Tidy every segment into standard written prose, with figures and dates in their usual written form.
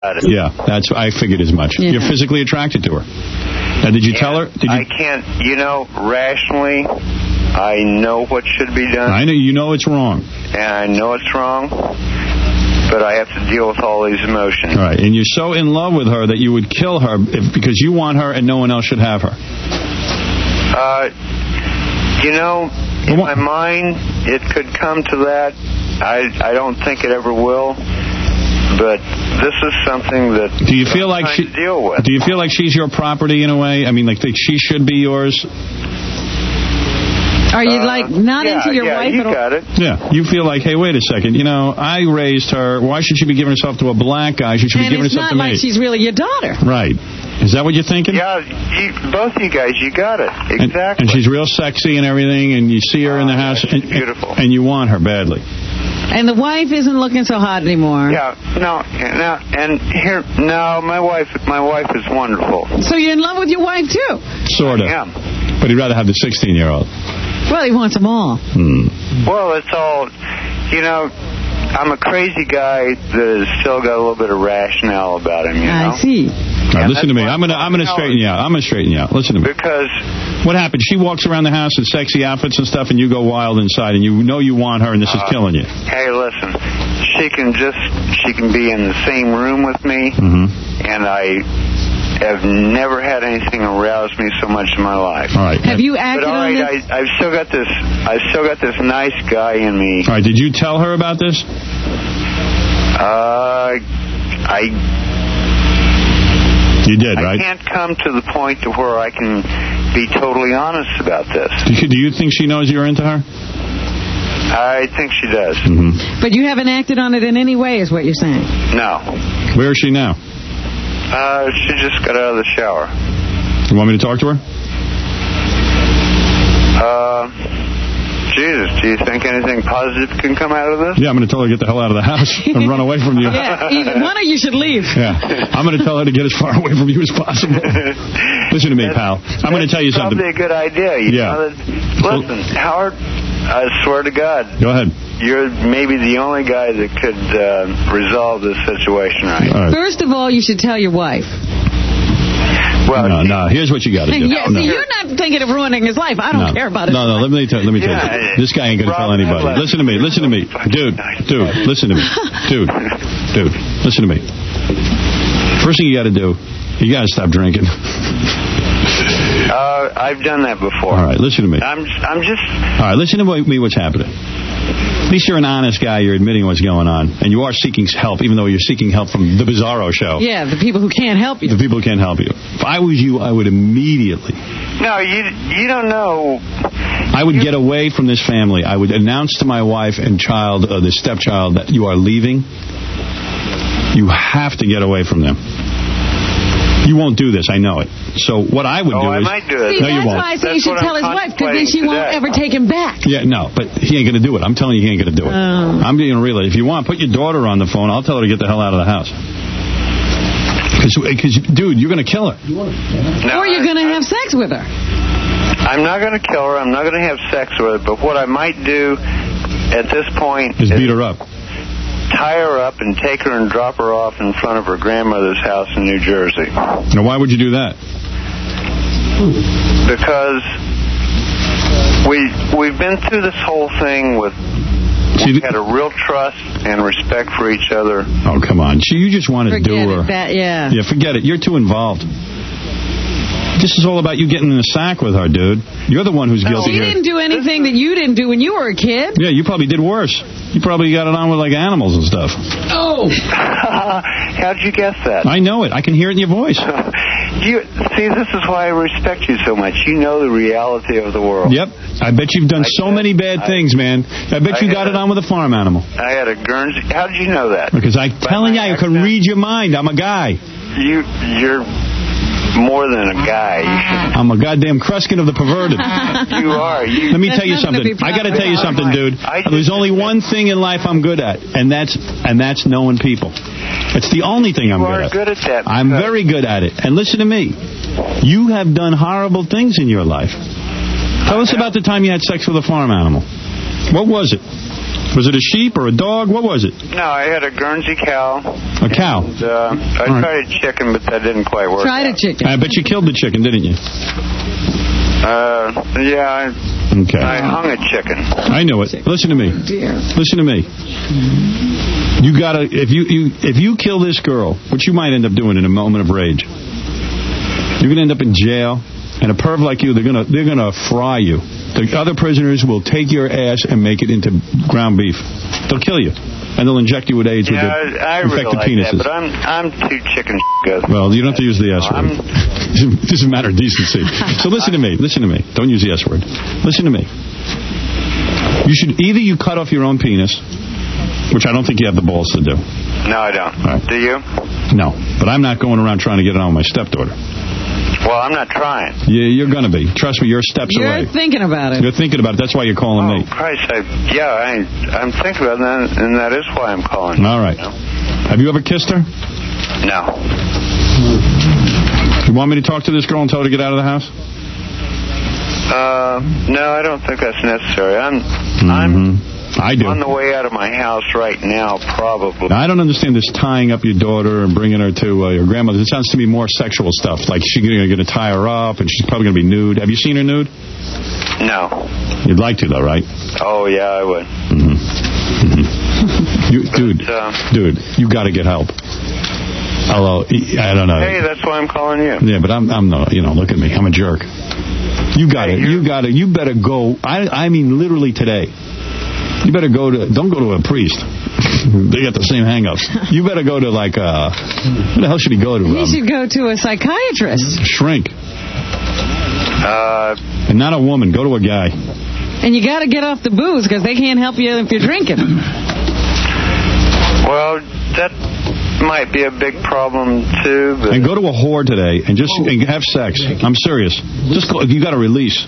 Yeah, I figured as much. Yeah. You're physically attracted to her. Now, did you tell her? I can't, rationally, I know what should be done. I know you know it's wrong. And I know it's wrong, but I have to deal with all these emotions. All right, and you're so in love with her that you would kill her because you want her and no one else should have her. In my mind, it could come to that. I don't think it ever will. But this is something that do you feel like she deal with. Do you feel like she's your property in a way? I mean, like she should be yours? Are you not into your wife at all? Got it. Yeah, you feel like, hey, wait a second. I raised her. Why should she be giving herself to a black guy? She should be giving herself to me. And it's not like she's really your daughter. Right. Is that what you're thinking? Yeah, both you guys, you got it. Exactly. And she's real sexy and everything, and you see her in the house. She's beautiful. And you want her badly. And the wife isn't looking so hot anymore. Yeah, no, my wife is wonderful. So you're in love with your wife too? Sort of. Yeah. But he'd rather have the 16-year-old. Well, he wants them all. Well, it's all, I'm a crazy guy that has still got a little bit of rationale about him, I see. All right, listen to me. I'm gonna straighten you out. I'm gonna straighten you out. Listen to me. Because what happened? She walks around the house in sexy outfits and stuff, and you go wild inside, and you know you want her, and this is killing you. Hey, listen. She can be in the same room with me, and I have never had anything arouse me so much in my life. All right. Have you acted on this? I've still got this nice guy in me. All right. Did you tell her about this? You did, right? I can't come to the point to where I can be totally honest about this. Do you think she knows you're into her? I think she does. But you haven't acted on it in any way, is what you're saying? No. Where is she now? She just got out of the shower. You want me to talk to her? Jesus, do you think anything positive can come out of this? Yeah, I'm going to tell her to get the hell out of the house and run away from you. Yeah, one of you should leave. Yeah, I'm going to tell her to get as far away from you as possible. Listen to me, pal. I'm going to tell you something. That's probably a good idea. Listen, Howard, I swear to God. Go ahead. You're maybe the only guy that could resolve this situation right. All right. First of all, you should tell your wife. Well, no. Here's what you got to do. Yeah, see, you're not thinking of ruining his life. I don't care about it. No, let me tell you. This guy ain't going to tell anybody. Listen to me. Dude, listen to me. Dude, listen to me. First thing you got to do, you got to stop drinking. I've done that before. All right, listen to me. I'm just... All right, listen to me what's happening. At least you're an honest guy. You're admitting what's going on. And you are seeking help, even though you're seeking help from the Bizarro Show. Yeah, the people who can't help you. The people who can't help you. If I was you, I would immediately... No, you don't know... I would get away from this family. I would announce to my wife and child, the stepchild, that you are leaving. You have to get away from them. You won't do this, I know it. So what I would do is... I might do it. See, no, you won't. That's why I say you should tell his wife, because then she won't ever take him back. Yeah, no, but he ain't going to do it. I'm telling you he ain't going to do it. I'm being real. If you want, put your daughter on the phone. I'll tell her to get the hell out of the house. Because dude, you're going to kill her. Or you're going to have sex with her. I'm not going to kill her. I'm not going to have sex with her. But what I might do at this point is beat her up. Tie her up and take her and drop her off in front of her grandmother's house in New Jersey. Now, why would you do that? Because we've been through this whole thing with... We had a real trust and respect for each other. Oh, come on. You just want to do her. Yeah, forget it. You're too involved. This is all about you getting in the sack with her, dude. You're the one who's guilty here. She didn't do anything that you didn't do when you were a kid. Yeah, you probably did worse. You probably got it on with, like, animals and stuff. Oh! How'd you guess that? I know it. I can hear it in your voice. See, this is why I respect you so much. You know the reality of the world. Yep. I bet you've done so many bad things, man. I bet you got it on with a farm animal. I had a Guernsey. How did you know that? Because I'm telling you, I can read your mind. I'm a guy. You're more than a guy. I'm a goddamn Kruskin of the perverted. You are. Let me tell you something. I got to tell you something, dude. There's only one thing in life I'm good at, and that's knowing people. It's the only thing I'm good at. You are good at that. I'm very good at it. And listen to me. You have done horrible things in your life. Tell us about the time you had sex with a farm animal. What was it? Was it a sheep or a dog? What was it? No, I had a Guernsey cow. A cow? And, I tried a chicken, but that didn't quite work. Tried a chicken. I bet you killed the chicken, didn't you? Yeah, I hung a chicken. I know it. Listen to me. Oh, dear. Listen to me. You gotta, if you kill this girl, which you might end up doing in a moment of rage, you're gonna end up in jail. And a perv like you, they're gonna fry you. The other prisoners will take your ass and make it into ground beef. They'll kill you, and they'll inject you with AIDS with I infected really like penises. that, but I'm too chicken good. Well, you don't have to use the S word. This is a matter of decency. So listen to me. Listen to me. Don't use the S word. Listen to me. You should you cut off your own penis, which I don't think you have the balls to do. No, I don't. Right. Do you? No, but I'm not going around trying to get it on with my stepdaughter. Well, I'm not trying. Yeah, you're going to be. Trust me, you're steps away. You're thinking about it. You're thinking about it. That's why you're calling me. Christ, I'm thinking about that, and that is why I'm calling. All right. You know? Have you ever kissed her? No. You want me to talk to this girl and tell her to get out of the house? No, I don't think that's necessary. I do. On the way out of my house right now, probably. Now, I don't understand this tying up your daughter and bringing her to your grandmother. It sounds to me more sexual stuff. Like she's going to tie her up and she's probably going to be nude. Have you seen her nude? No. You'd like to, though, right? Oh, yeah, I would. Dude, you got to get help. Although, I don't know. Hey, that's why I'm calling you. Yeah, but I'm not, look at me. I'm a jerk. You better go. I mean, literally today. You better don't go to a priest. They got the same hang-ups. You better go to, where the hell should he go to? He should go to a psychiatrist. Shrink. And not a woman. Go to a guy. And you got to get off the booze because they can't help you if you're drinking. Well, that might be a big problem, too. But... And go to a whore today and and have sex. I'm serious. Just go. You got to release.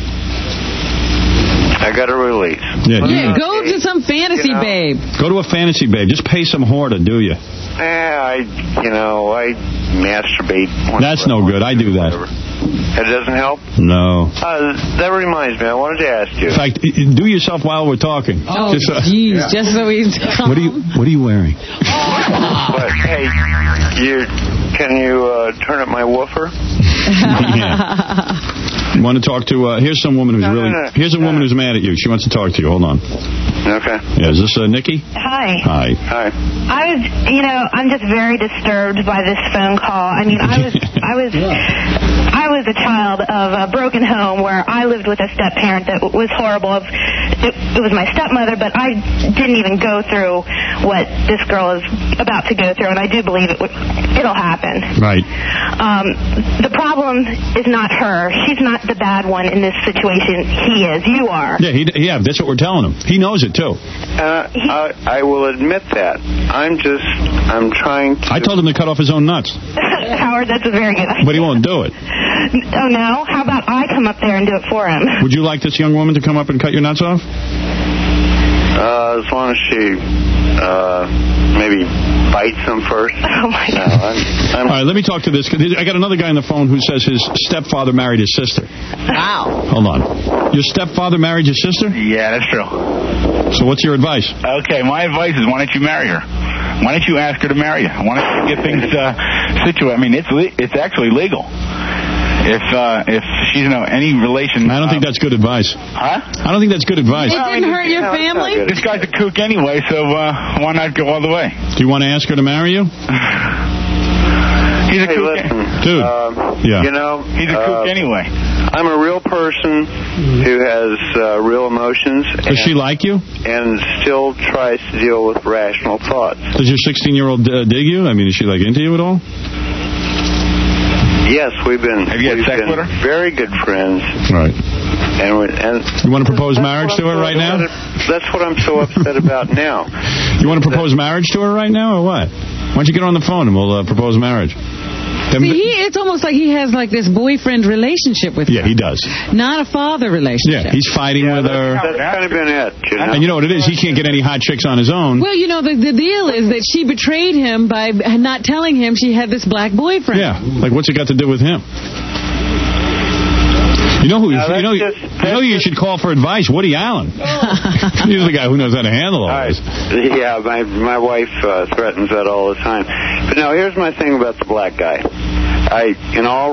I got a release. Yeah, go to some fantasy babe. Go to a fantasy babe. Just pay some whore to do you. I masturbate. That's no good. I do that. It doesn't help? No. That reminds me. I wanted to ask you. In fact, do yourself while we're talking. Oh, jeez. Just so he's calm. What are you wearing? But, hey, can you turn up my woofer? Yeah. You want to talk to, here's some woman who's here's a woman who's mad at you. She wants to talk to you. Hold on. Okay. Yeah, is this Nikki? Hi. Hi. I'm just very disturbed by this phone call. I mean, I was a child of a broken home where I lived with a step-parent that was horrible. It was my stepmother, but I didn't even go through what this girl is about to go through, and I do believe it'll happen. Right. The problem is not her. She's not the bad one in this situation. He is. You are. Yeah, that's what we're telling him. He knows it, too. I will admit that. I'm trying to... I told him to cut off his own nuts. Howard, that's a very good idea. But he won't do it. Oh, no? How about I come up there and do it for him? Would you like this young woman to come up and cut your nuts off? As long as she maybe bites them first. Oh, my God. All right, let me talk to this. I got another guy on the phone who says his stepfather married his sister. Wow. Hold on. Your stepfather married your sister? Yeah, that's true. So what's your advice? Okay, my advice is why don't you marry her? Why don't you ask her to marry you? Why don't you get things situated? I mean, it's actually legal. If she's any relation... I don't think that's good advice. Huh? I don't think that's good advice. It didn't hurt your family? This guy's a kook anyway, so why not go all the way? Do you want to ask her to marry you? He's a kook. Listen, dude. Yeah. He's a kook anyway. I'm a real person who has real emotions. Does she like you? And still tries to deal with rational thoughts. Does your 16-year-old dig you? I mean, is she into you at all? Yes, we've been. Have you had sex with her? Very good friends. Right. And you want to propose marriage to her right now? That's what I'm so upset about now. You want to propose marriage to her right now, or what? Why don't you get her on the phone and we'll propose marriage? See, it's almost like he has this boyfriend relationship with her. Yeah, he does. Not a father relationship. Yeah, he's fighting with her. That's kind of been it. And you know what it is? He can't get any hot chicks on his own. Well, the deal is that she betrayed him by not telling him she had this black boyfriend. Yeah, what's it got to do with him? You know who you should call for advice? Woody Allen. He's the guy who knows how to handle all this. Yeah, my wife threatens that all the time. But now, here's my thing about the black guy. In all